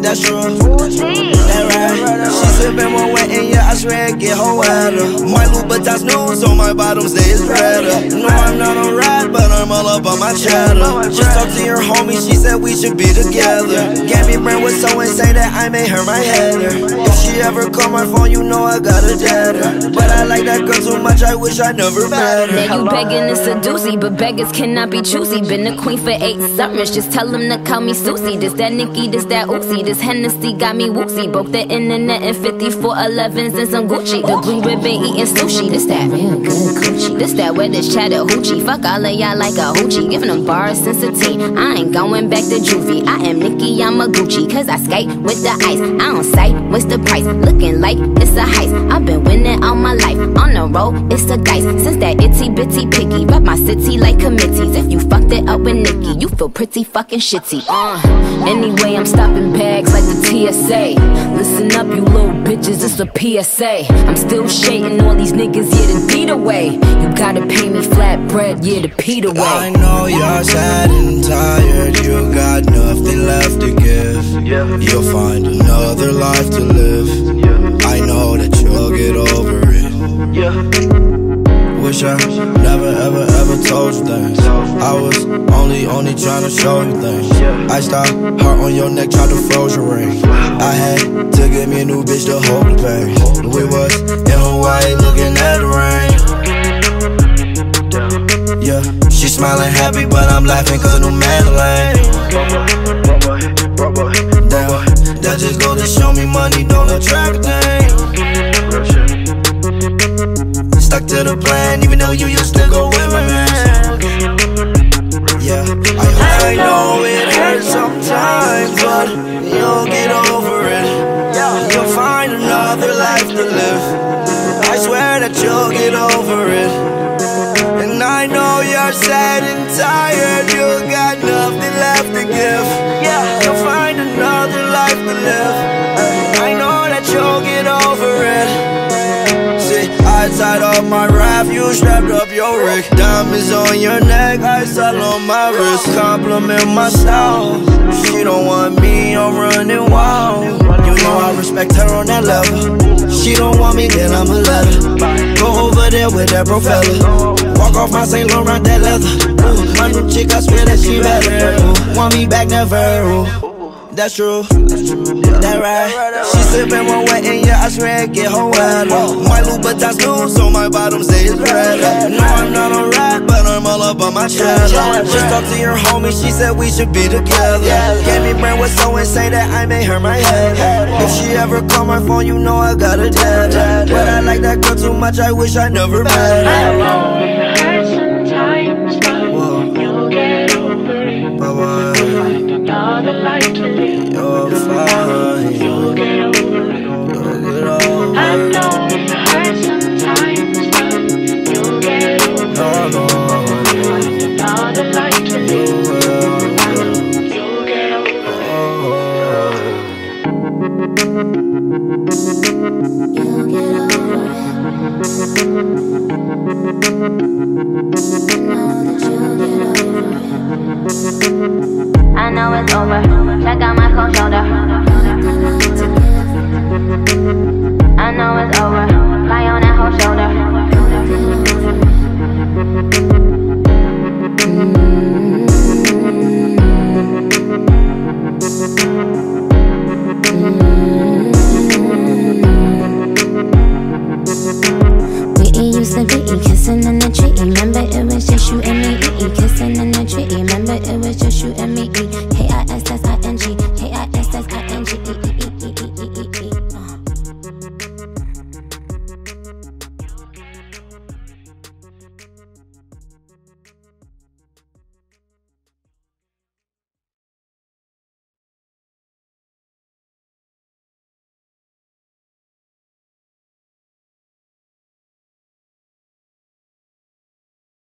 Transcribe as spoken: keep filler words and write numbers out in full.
That's true. That right. She sippin' one wet and yeah, I swear it get her wetter. My Louboutins new, so my bottoms they is redder. No, I'm not a rat, but I'm all up on my cheddar. Just talked to your homie, she said we should be together. Gabby Brand was so insane that I made her my header. If she ever call my phone, you know I got a deader. But I like that girl too much, I wish I never met her. Now you begging to seduce me, but beggars cannot be choosy. Been a queen for eight summers, just tell them to call me Susie. This that Nicki, this that Uzi, this Hennessy got me woozy. Broke the internet in fifty-four elevens and some Gucci. The blue ribbon eating sushi, this that real good coochie. This that where this Chattahoochee, fuck all of y'all like a hoochie. Giving them bars since a teen, I ain't going back to juvie. I am Nicki, I'm a Gucci, cause I skate with the ice. I don't sight, what's the price? Looking like it's a heist. I've been winning all my life, on the road, it's a dice. Since that itty bitty piggy, rep my city like committees. If you fucked it up with Nicki, you feel pretty fucking shitty. Uh, anyway, I'm stopping bags like the T S A. Listen up, you little bitches, it's a P S A. I'm still shading all these niggas, yeah, the deed away. You gotta pay me flat bread, yeah, the Pete away. I know you're sad and tired, you got nothing left to give. You'll find another life to live. I know that you'll get over it. Wish I never ever ever told you things. I was only only trying to show you things. I stopped, heart on your neck, tried to froze your ring. I had to get me a new bitch to hold the pain. We was in Hawaii looking at the rain. Yeah, she smiling happy, but I'm laughing cause I knew Madeline. Damn, that just goes to show me money don't attract a thing. Stuck to the plan, even though you used to go with my man. Yeah, I, I know it hurts sometimes, but you'll get over it. You'll find another life to live. I swear that you'll get over it. And I know you're sad and tired, you got nothing left to give. You'll find another life to live. I know that you'll get over it. I tied up my raft, you strapped up your rig. Diamonds on your neck, ice all on my wrist. Compliment my style, she don't want me, I'm running wild. You know I respect her on that level. She don't want me, then I'ma let her go over there with that bro fella. Walk off my Saint Laurent, that leather. Ooh, my new chick, I swear that she better. Ooh, want me back, never. Ooh. That's true, that right. She sippin' one wet and yeah, I swear it get her wetter. My Louboutins new, so my bottoms they is redder. No, I'm not a rat, but I'm all up on my cheddar. Just talked to your homie, she said we should be together. Gabby Brand was so insane that I made her my head. If she ever call my phone, you know I got a dead. But I like that girl too much, I wish I never met her. I know it hurts sometimes, but you'll get over it. Bye-bye. Find another life.